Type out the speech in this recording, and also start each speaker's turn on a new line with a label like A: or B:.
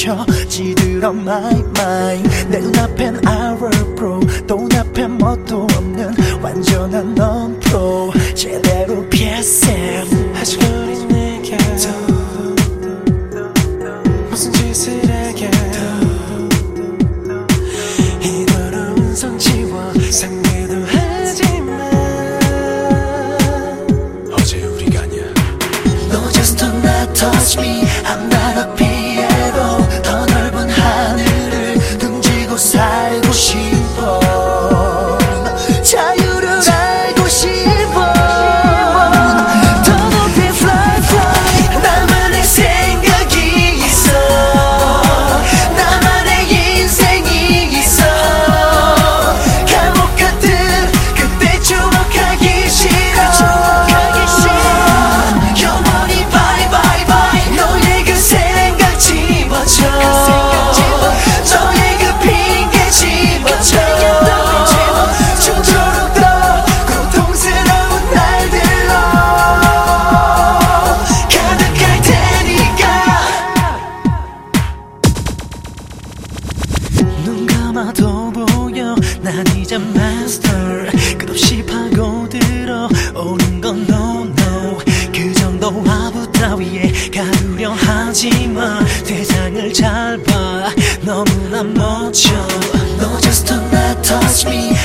A: 켜지들어 my mind. 내 눈앞엔 our pro, 또 눈앞엔 뭣도 없는 완전한 non-pro. 제대로 PSM.
B: 아직 어린 내게 무슨 짓을 하게도 이 더러운 손 지워 상대도 하지마. 어제 우리가 아니야.
A: No just do not touch me. I'm not a 피에로. 더 넓은 하늘을 등지고 살고 싶어. 자유를 알고 싶어. 더 높이 fly fly. 나만의 생각이 있어. 나만의 인생이 있어. 감옥 같은 그때 추억하기 싫어. 영원히 bye bye bye. 너의 그 생각 집어쳐. 너의 그 핑계 집어쳐. 죽도록 더 고통스러운 날들로 가득할 테니까. 눈 감아도 보여 난 이제 마스터. 끝없이 파고들어 오는 건 no no. 그 정도 아부 따위에 가두려 하지마. 세상을 잘 봐 너무나 멋져. No just do not touch me.